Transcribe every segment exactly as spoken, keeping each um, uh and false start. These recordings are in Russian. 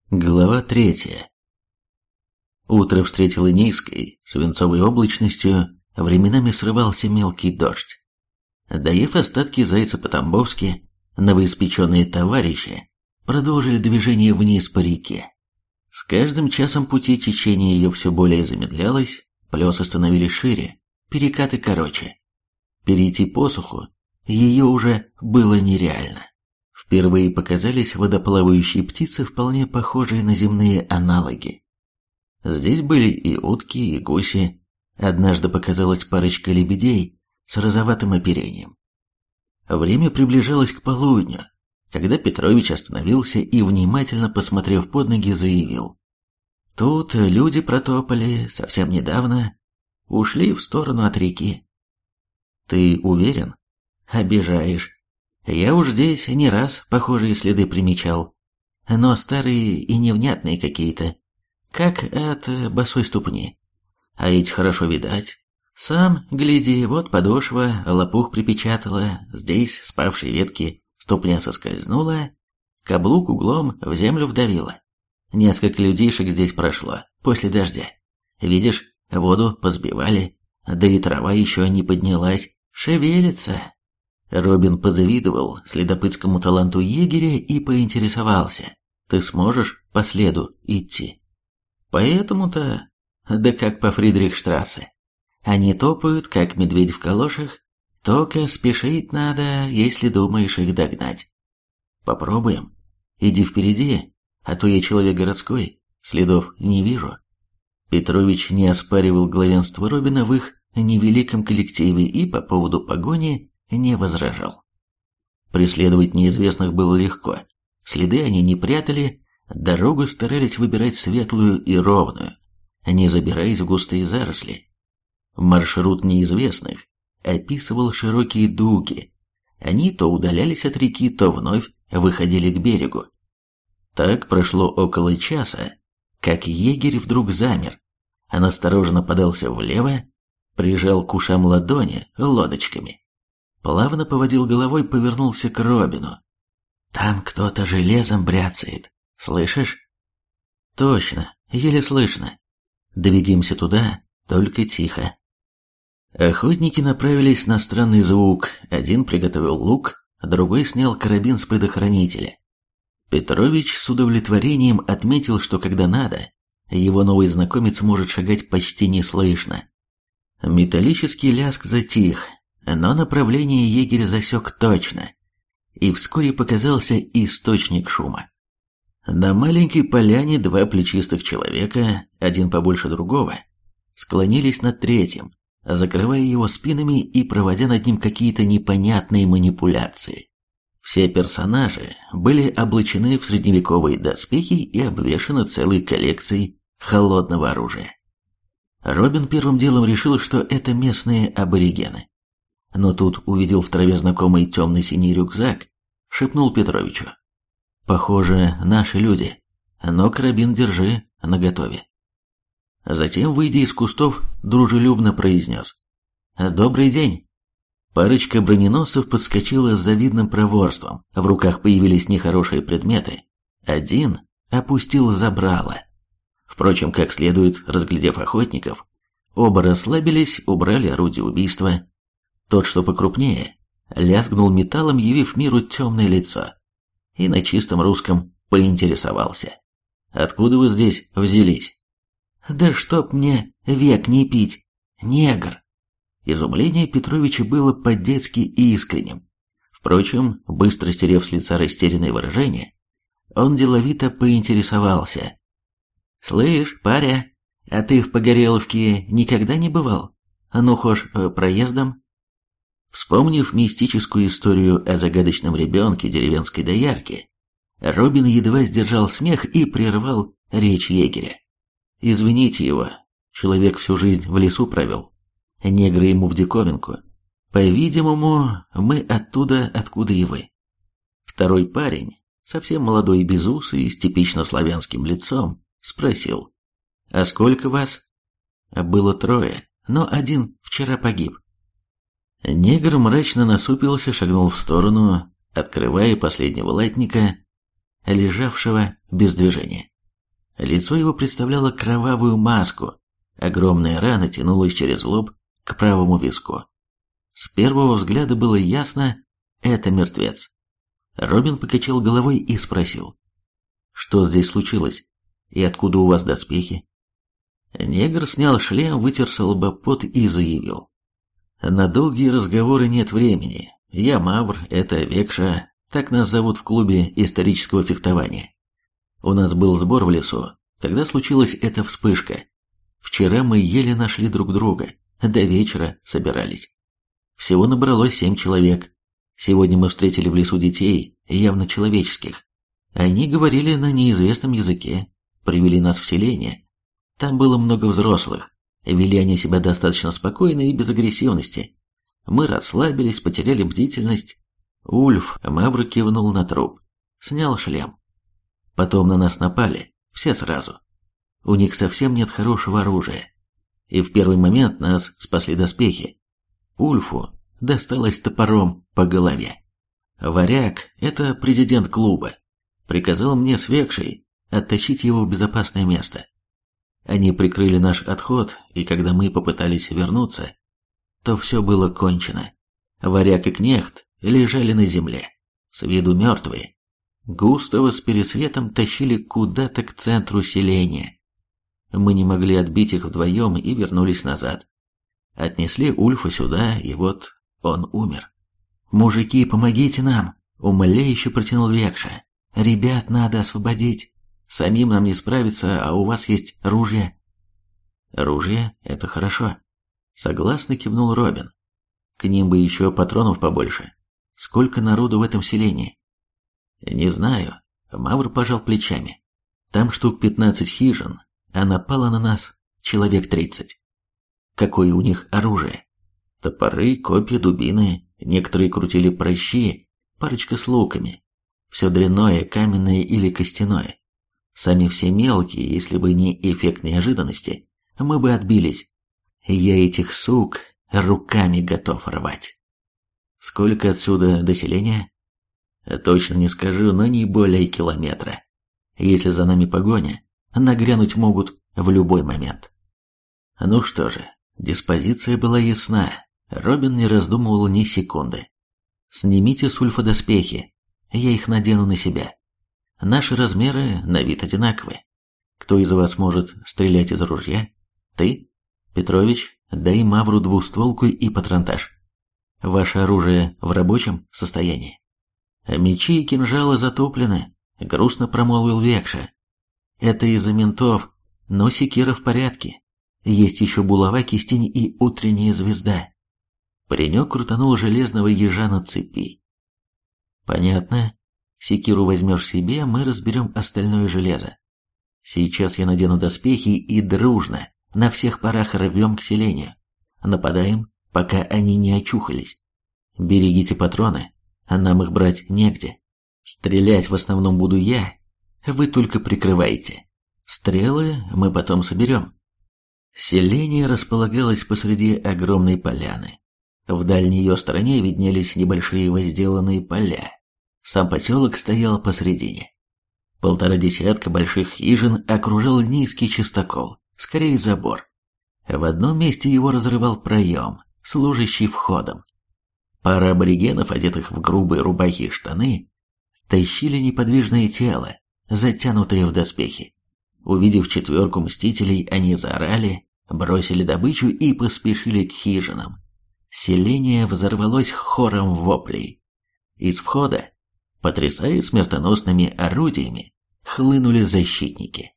Глава третья. Утро встретило низкой, свинцовой облачностью, временами срывался мелкий дождь. Доев остатки зайца по-тамбовски, новоиспеченные товарищи продолжили движение вниз по реке. С каждым часом пути течение ее все более замедлялось, плесы становились шире, перекаты короче. Перейти посуху ее уже было нереально. Впервые показались водоплавающие птицы, вполне похожие на земные аналоги. Здесь были и утки, и гуси. Однажды показалась парочка лебедей с розоватым оперением. Время приближалось к полудню, когда Петрович остановился и, внимательно посмотрев под ноги, заявил: «Тут люди протопали совсем недавно, ушли в сторону от реки». «Ты уверен?» «Обижаешь. Я уж здесь не раз похожие следы примечал, но старые и невнятные какие-то, как от босой ступни. А эти хорошо видать. Сам, гляди, вот подошва, лопух припечатала, здесь с павшей ветки ступня соскользнула, каблук углом в землю вдавила. Несколько людишек здесь прошло, после дождя. Видишь, воду позбивали, да и трава еще не поднялась, шевелится». Робин позавидовал следопытскому таланту егеря и поинтересовался: «Ты сможешь по следу идти?» «Поэтому-то, да как по Фридрихштрассе. Они топают, как медведь в калошах, только спешить надо, если думаешь их догнать». «Попробуем. Иди впереди, а то я человек городской, следов не вижу». Петрович не оспаривал главенство Робина в их невеликом коллективе и по поводу погони не возражал. Преследовать неизвестных было легко. Следы они не прятали, дорогу старались выбирать светлую и ровную, не забираясь в густые заросли. Маршрут неизвестных описывал широкие дуги. Они то удалялись от реки, то вновь выходили к берегу. Так прошло около часа, как егерь вдруг замер. Он осторожно подался влево, прижал к ушам ладони лодочками. Плавно поводил головой, повернулся к Робину. «Там кто-то железом бряцает. Слышишь?» «Точно, еле слышно. Двигаемся туда, только тихо». Охотники направились на странный звук. Один приготовил лук, другой снял карабин с предохранителя. Петрович с удовлетворением отметил, что когда надо, его новый знакомец может шагать почти неслышно. Металлический лязг затих, но направление егеря засек точно, и вскоре показался источник шума. На маленькой поляне два плечистых человека, один побольше другого, склонились над третьим, закрывая его спинами и проводя над ним какие-то непонятные манипуляции. Все персонажи были облачены в средневековые доспехи и обвешаны целой коллекцией холодного оружия. Робин первым делом решил, что это местные аборигены. Но тут увидел в траве знакомый темно-синий рюкзак, шепнул Петровичу: «Похоже, наши люди, но карабин держи наготове». Затем, выйдя из кустов, дружелюбно произнес: «Добрый день». Парочка броненосцев подскочила с завидным проворством, в руках появились нехорошие предметы. Один опустил забрало. Впрочем, как следует, разглядев охотников, оба расслабились, убрали орудие убийства. Тот, что покрупнее, лязгнул металлом, явив миру темное лицо, и на чистом русском поинтересовался: «Откуда вы здесь взялись?» «Да чтоб мне век не пить, негр!» Изумление Петровича было по-детски искренним. Впрочем, быстро стерев с лица растерянное выражение, он деловито поинтересовался: «Слышь, паря, а ты в Погореловке никогда не бывал? Ну, хошь, проездом?» Вспомнив мистическую историю о загадочном ребенке деревенской доярки, Робин едва сдержал смех и прервал речь егеря. «Извините его, человек всю жизнь в лесу провел. Негры ему в диковинку. По-видимому, мы оттуда, откуда и вы». Второй парень, совсем молодой и безусый, с типично славянским лицом, спросил: «А сколько вас?» «Было трое, но один вчера погиб». Негр мрачно насупился, шагнул в сторону, открывая последнего латника, лежавшего без движения. Лицо его представляло кровавую маску, огромная рана тянулась через лоб к правому виску. С первого взгляда было ясно – это мертвец. Робин покачал головой и спросил: «Что здесь случилось? И откуда у вас доспехи?» Негр снял шлем, вытер с лба пот и заявил: «На долгие разговоры нет времени. Я Мавр, это Векша, так нас зовут в клубе исторического фехтования. У нас был сбор в лесу, когда случилась эта вспышка. Вчера мы еле нашли друг друга, до вечера собирались. Всего набралось семь человек. Сегодня мы встретили в лесу детей, явно человеческих. Они говорили на неизвестном языке, привели нас в селение. Там было много взрослых, вели они себя достаточно спокойно и без агрессивности. Мы расслабились, потеряли бдительность. Ульф Мавр кивнул на труп, снял шлем. Потом на нас напали, все сразу. У них совсем нет хорошего оружия. И в первый момент нас спасли доспехи. Ульфу досталось топором по голове. Варяг, это президент клуба, приказал мне с Векшей оттащить его в безопасное место. Они прикрыли наш отход, и когда мы попытались вернуться, то все было кончено. Варяг и Кнехт лежали на земле, с виду мертвые. Густава с Пересветом тащили куда-то к центру селения. Мы не могли отбить их вдвоем и вернулись назад. Отнесли Ульфа сюда, и вот он умер. «Мужики, помогите нам!» — умоляюще протянул Векша. «Ребят надо освободить. Самим нам не справиться, а у вас есть ружья». «Ружья — это хорошо», — согласно кивнул Робин. «К ним бы еще патронов побольше. Сколько народу в этом селении?» «Не знаю», — Мавр пожал плечами. «Там штук пятнадцать хижин, а напало на нас человек тридцать. Какое у них оружие? Топоры, копья, дубины, некоторые крутили прощи, парочка с луками. Все дрянное, каменное или костяное. Сами все мелкие, если бы не эффект неожиданности, мы бы отбились. Я этих сук руками готов рвать». «Сколько отсюда до селения?» «Точно не скажу, но не более километра. Если за нами погоня, нагрянуть могут в любой момент». Ну что же, диспозиция была ясна. Робин не раздумывал ни секунды. «Снимите с Ульфа доспехи, я их надену на себя. Наши размеры на вид одинаковые. Кто из вас может стрелять из ружья? Ты? Петрович, дай Мавру двустволку и патронтаж. Ваше оружие в рабочем состоянии?» «Мечи и кинжалы затоплены», — грустно промолвил Векша. «Это из-за ментов, но секира в порядке. Есть еще булава, кистень и утренняя звезда». Паренек крутанул железного ежа на цепи. «Понятно. Секиру возьмешь себе, мы разберем остальное железо. Сейчас я надену доспехи и дружно, на всех парах рвем к селению. Нападаем, пока они не очухались. Берегите патроны, а нам их брать негде. Стрелять в основном буду я, вы только прикрывайте. Стрелы мы потом соберем». Селение располагалось посреди огромной поляны. В дальней ее стороне виднелись небольшие возделанные поля. Сам поселок стоял посредине. Полтора десятка больших хижин окружал низкий частокол, скорее забор. В одном месте его разрывал проем, служащий входом. Пара аборигенов, одетых в грубые рубахи и штаны, тащили неподвижное тело, затянутое в доспехи. Увидев четверку мстителей, они заорали, бросили добычу и поспешили к хижинам. Селение взорвалось хором воплей. Из входа, потрясая смертоносными орудиями, хлынули защитники.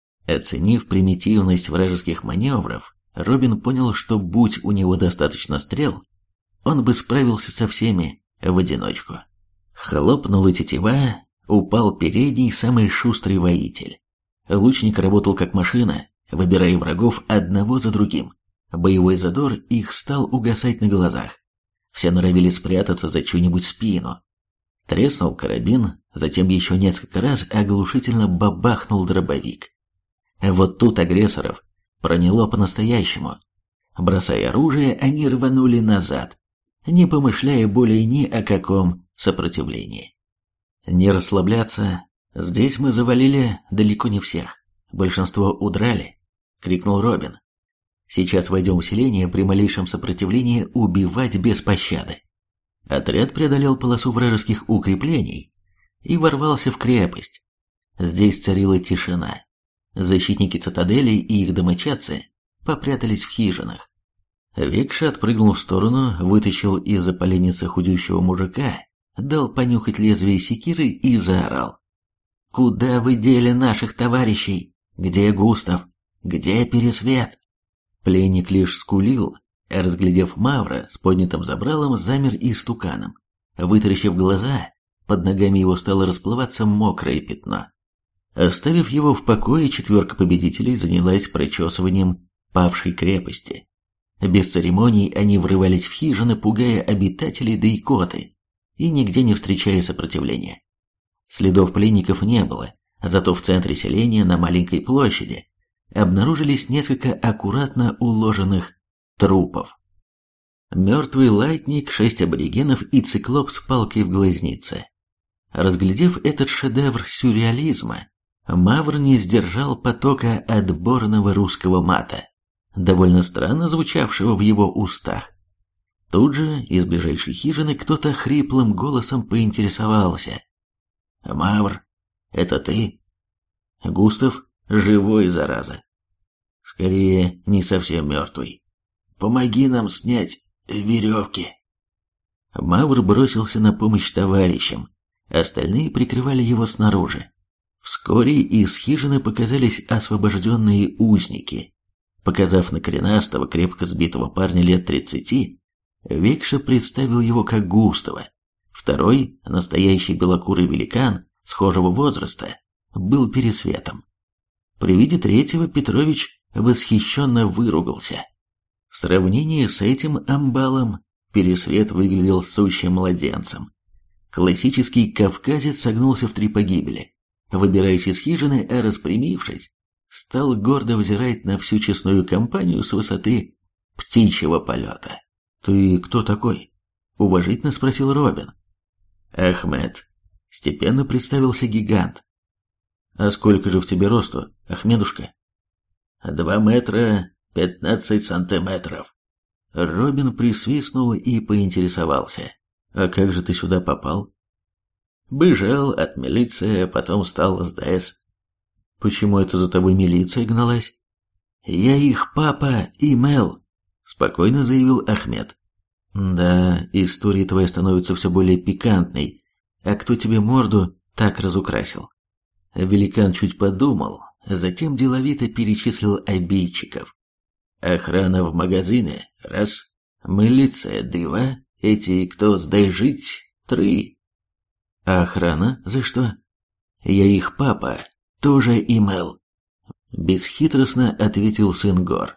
Оценив примитивность вражеских маневров, Робин понял, что будь у него достаточно стрел, он бы справился со всеми в одиночку. Хлопнула тетива, упал передний, самый шустрый воитель. Лучник работал как машина, выбирая врагов одного за другим. Боевой задор их стал угасать на глазах. Все норовили спрятаться за чью-нибудь спину. Треснул карабин, затем еще несколько раз оглушительно бабахнул дробовик. Вот тут агрессоров проняло по-настоящему. Бросая оружие, они рванули назад, не помышляя более ни о каком сопротивлении. Не расслабляться, здесь мы завалили далеко не всех. большинство удрали», — крикнул Робин. «Сейчас войдем в селение, при малейшем сопротивлении убивать без пощады». Отряд преодолел полосу вражеских укреплений и ворвался в крепость. Здесь царила тишина. Защитники цитадели и их домочадцы попрятались в хижинах. Векша отпрыгнул в сторону, вытащил из-за поленницы худющего мужика, дал понюхать лезвие секиры и заорал: «Куда вы дели наших товарищей? Где Густав? Где Пересвет?» Пленник лишь скулил, а, разглядев Мавра с поднятым забралом, замер истуканом. Вытаращив глаза, под ногами его стало расплываться мокрое пятно. Оставив его в покое, четверка победителей занялась прочесыванием павшей крепости. Без церемоний они врывались в хижины, пугая обитателей да икоты, и нигде не встречая сопротивления. Следов пленников не было, зато в центре селения на маленькой площади обнаружились несколько аккуратно уложенных трупов. Мертвый латник, шесть аборигенов и циклоп с палкой в глазнице. Разглядев этот шедевр сюрреализма, Мавр не сдержал потока отборного русского мата, довольно странно звучавшего в его устах. Тут же из ближайшей хижины кто-то хриплым голосом поинтересовался: «Мавр, это ты?» «Густав живой, зараза. Скорее, не совсем мертвый. Помоги нам снять веревки». Мавр бросился на помощь товарищам, остальные прикрывали его снаружи. Вскоре из хижины показались освобожденные узники. Показав на коренастого, крепко сбитого парня лет тридцати, Векша представил его как Густава. Второй, настоящий белокурый великан, схожего возраста, был Пересветом. При виде третьего Петрович восхищенно выругался. В сравнении с этим амбалом Пересвет выглядел сущим младенцем. Классический кавказец согнулся в три погибели. Выбираясь из хижины, а распрямившись, стал гордо взирать на всю честную компанию с высоты птичьего полета. «Ты кто такой?» — уважительно спросил Робин. «Ахмед», — степенно представился гигант. «А сколько же в тебе росту, Ахмедушка?» «Два метра пятнадцать сантиметров». Робин присвистнул и поинтересовался: «А как же ты сюда попал?» «Бежал от милиции, потом стал СДС». «Почему это за тобой милиция гналась?» «Я их папа и Мел», — спокойно заявил Ахмед. «Да, история твоя становится все более пикантной. А кто тебе морду так разукрасил?» Великан чуть подумал, затем деловито перечислил обидчиков. «Охрана в магазине — раз, милиция — два, эти, кто сдай жить — три». «А охрана за что?» «Я их папа, тоже и Мел», — бесхитростно ответил сын Гор.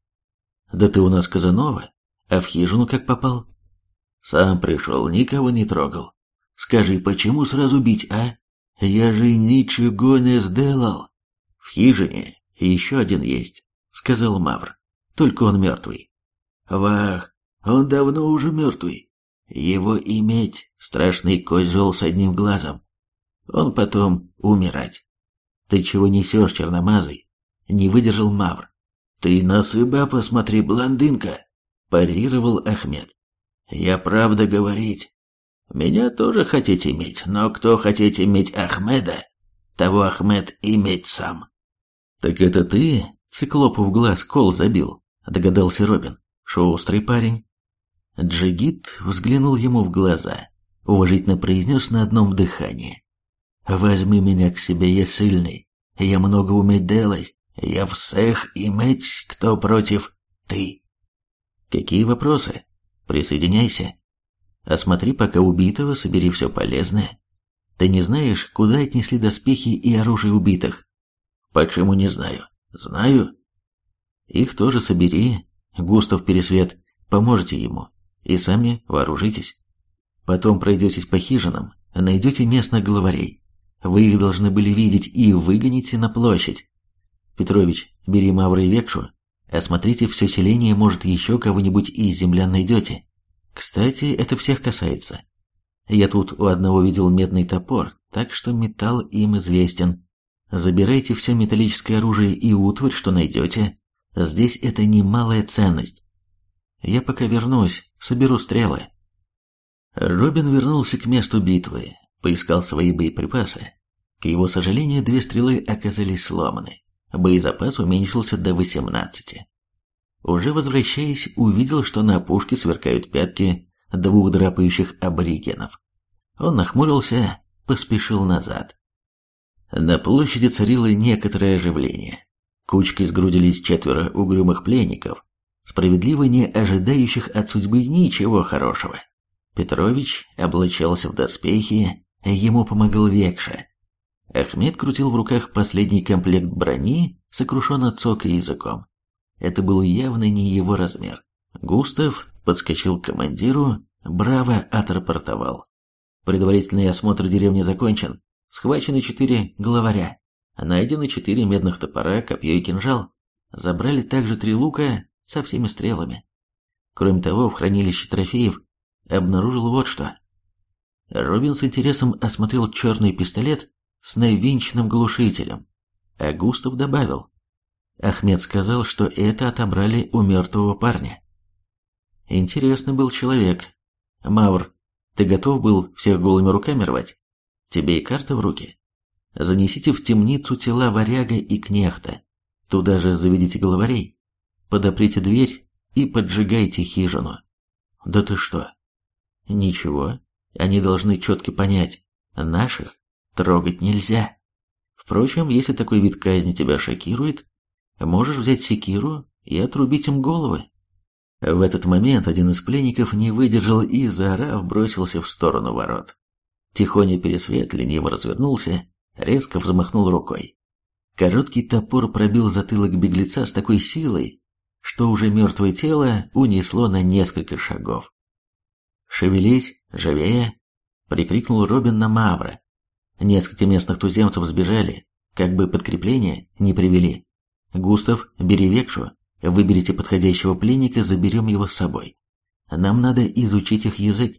«Да ты у нас Казанова, а в хижину как попал?» «Сам пришел, никого не трогал. Скажи, почему сразу бить, а? Я же ничего не сделал». «В хижине еще один есть», — сказал Мавр, — «только он мертвый». «Вах, он давно уже мертвый. Его иметь страшный козел с одним глазом. Он потом умирать». «Ты чего несешь, черномазый?» — не выдержал Мавр. «Ты на сыба посмотри, блондинка», — парировал Ахмед. «Я правда говорить. Меня тоже хотите иметь, но кто хотеть иметь Ахмеда, того Ахмед иметь сам». «Так это ты циклопу в глаз кол забил?» — догадался Робин. «Шустрый парень». Джигит взглянул ему в глаза, уважительно произнес на одном дыхании: «Возьми меня к себе, я сильный, я много уметь делать, я всех иметь, кто против, ты». «Какие вопросы? Присоединяйся. Осмотри пока убитого, собери все полезное. Ты не знаешь, куда отнесли доспехи и оружие убитых?» «Почему не знаю? Знаю». «Их тоже собери, Густав, Пересвет, поможете ему, и сами вооружитесь. Потом пройдетесь по хижинам, найдете местных главарей. Вы их должны были видеть и выгоните на площадь. Петрович, бери Мавра и Векшу, осмотрите все селение, может, еще кого-нибудь из землян найдете. Кстати, это всех касается. Я тут у одного видел медный топор, так что металл им известен. Забирайте все металлическое оружие и утварь, что найдете. Здесь это немалая ценность. Я пока вернусь, соберу стрелы». Робин вернулся к месту битвы, поискал свои боеприпасы. К его сожалению, две стрелы оказались сломаны. Боезапас уменьшился до восемнадцати. Уже возвращаясь, увидел, что на опушке сверкают пятки двух драпающих аборигенов. Он нахмурился, поспешил назад. На площади царило некоторое оживление. Кучкой сгрудились четверо угрюмых пленников, справедливо не ожидающих от судьбы ничего хорошего. Петрович облачался в доспехи, ему помогал Векша. Ахмед крутил в руках последний комплект брони, сокрушенно цокая языком. Это был явно не его размер. Густав подскочил к командиру, браво отрапортовал. Предварительный осмотр деревни закончен. Схвачены четыре главаря. Найдены четыре медных топора, копье и кинжал. Забрали также три лука со всеми стрелами. Кроме того, в хранилище трофеев обнаружил вот что. Робин с интересом осмотрел черный пистолет с навинченным глушителем, а Густав добавил. Ахмед сказал, что это отобрали у мертвого парня. Интересный был человек. Мавр, ты готов был всех голыми руками рвать? Тебе и карта в руки. Занесите в темницу тела варяга и кнехта. Туда же заведите главарей. Подоприте дверь и поджигайте хижину. Да ты что? Ничего. Они должны четко понять. Наших трогать нельзя. Впрочем, если такой вид казни тебя шокирует, можешь взять секиру и отрубить им головы. В этот момент один из пленников не выдержал и, заорав, бросился в сторону ворот. Тихоня Пересвет лениво развернулся, резко взмахнул рукой. Короткий топор пробил затылок беглеца с такой силой, что уже мертвое тело унесло на несколько шагов. «Шевелись, живее!» — прикрикнул Робин на Мавра. Несколько местных туземцев сбежали, как бы подкрепление не привели. «Густав, бери Векшу, выберите подходящего пленника, заберем его с собой. Нам надо изучить их язык.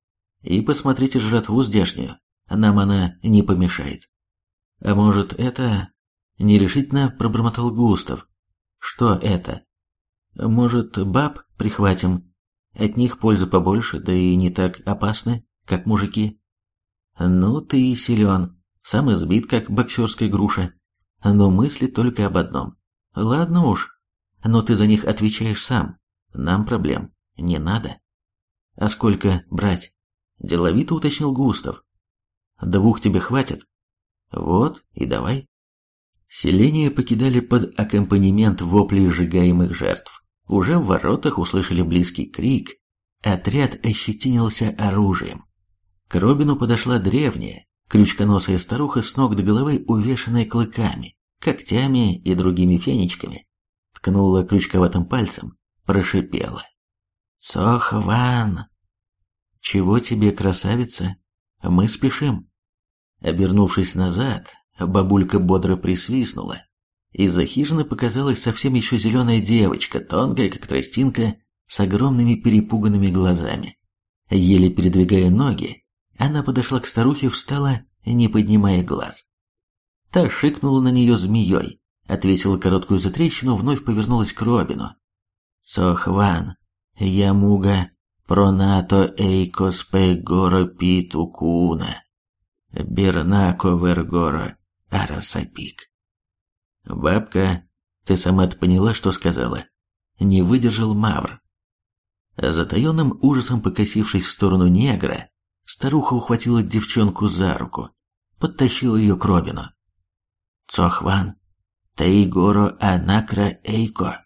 И посмотрите жратву здешнюю, нам она не помешает». «А может, это...» — нерешительно пробормотал Густав. «Что это?» «Может, баб прихватим? От них пользы побольше, да и не так опасны, как мужики». «Ну, ты и силен, сам избит, как боксерская груша, но мыслит только об одном. Ладно уж, но ты за них отвечаешь сам, нам проблем не надо». «А сколько брать?» – деловито уточнил Густав. «Двух тебе хватит?» «Вот, и давай». Селение покидали под аккомпанемент воплей сжигаемых жертв. Уже в воротах услышали близкий крик, отряд ощетинился оружием. К Робину подошла древняя, крючконосая старуха с ног до головы, увешанная клыками, когтями и другими фенечками. Ткнула крючковатым пальцем, прошипела. «Цохван!» «Чего тебе, красавица? Мы спешим». Обернувшись назад, бабулька бодро присвистнула. Из-за хижины показалась совсем еще зеленая девочка, тонкая, как тростинка, с огромными перепуганными глазами. Еле передвигая ноги, она подошла к старухе, встала, не поднимая глаз. Та шикнула на нее змеей, отвесила короткую затрещину, вновь повернулась к Робину. «Цохван, ямуга, пронато эйкос пегоро питукуна, бернако вергоро арасапик». «Бабка, ты сама-то поняла, что сказала?» Не выдержал Мавр. Затаенным ужасом покосившись в сторону негра, старуха ухватила девчонку за руку, подтащила ее к Робину. «Цохван, таигоро анакра эйко».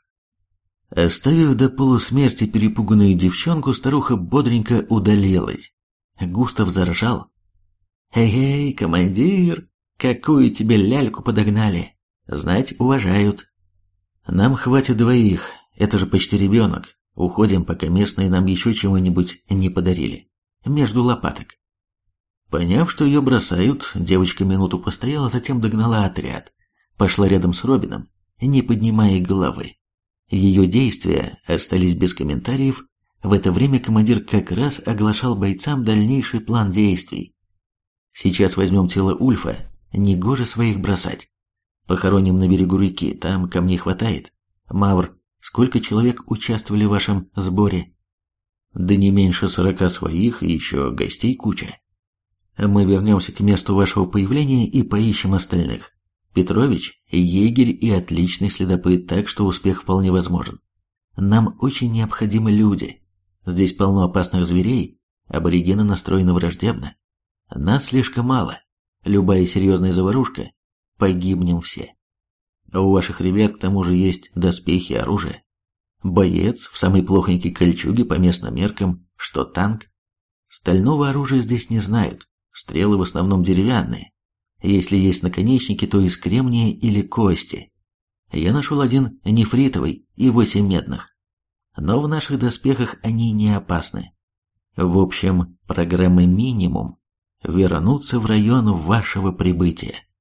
Оставив до полусмерти перепуганную девчонку, старуха бодренько удалилась. Густав заржал. «Эй-эй, командир, какую тебе ляльку подогнали! Знать уважают. Нам хватит двоих, это же почти ребенок. Уходим, пока местные нам еще чего-нибудь не подарили. Между лопаток». Поняв, что ее бросают, девочка минуту постояла, затем догнала отряд. Пошла рядом с Робином, не поднимая головы. Ее действия остались без комментариев. В это время командир как раз оглашал бойцам дальнейший план действий. «Сейчас возьмем тело Ульфа, негоже своих бросать. Похороним на берегу реки, там камней хватает. Мавр, сколько человек участвовали в вашем сборе? Да не меньше сорока своих и еще гостей куча. Мы вернемся к месту вашего появления и поищем остальных. Петрович – егерь и отличный следопыт, так что успех вполне возможен. Нам очень необходимы люди. Здесь полно опасных зверей, аборигены настроены враждебно. Нас слишком мало. Любая серьезная заварушка – погибнем все. А у ваших ребят к тому же есть доспехи и оружие. Боец в самой плохонькой кольчуге по местным меркам, что танк. Стального оружия здесь не знают, стрелы в основном деревянные. Если есть наконечники, то из кремния или кости. Я нашел один нефритовый и восемь медных. Но в наших доспехах они не опасны. В общем, программа минимум – вернуться в район вашего прибытия.